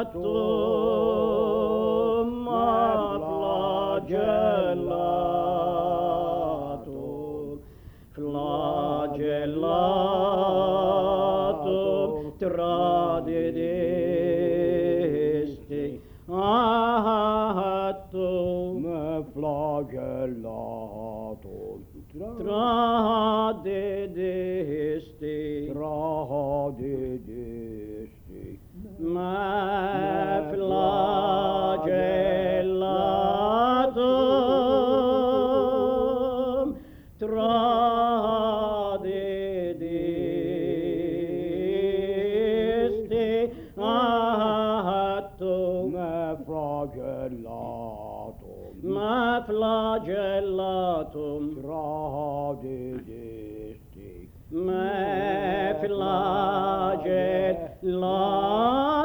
flagellatum tradidisti atum me flagellatum tradidisti tradidisti me flagellatum tradidisti atum me flagellatum me flagellatum tradidisti me flagellatum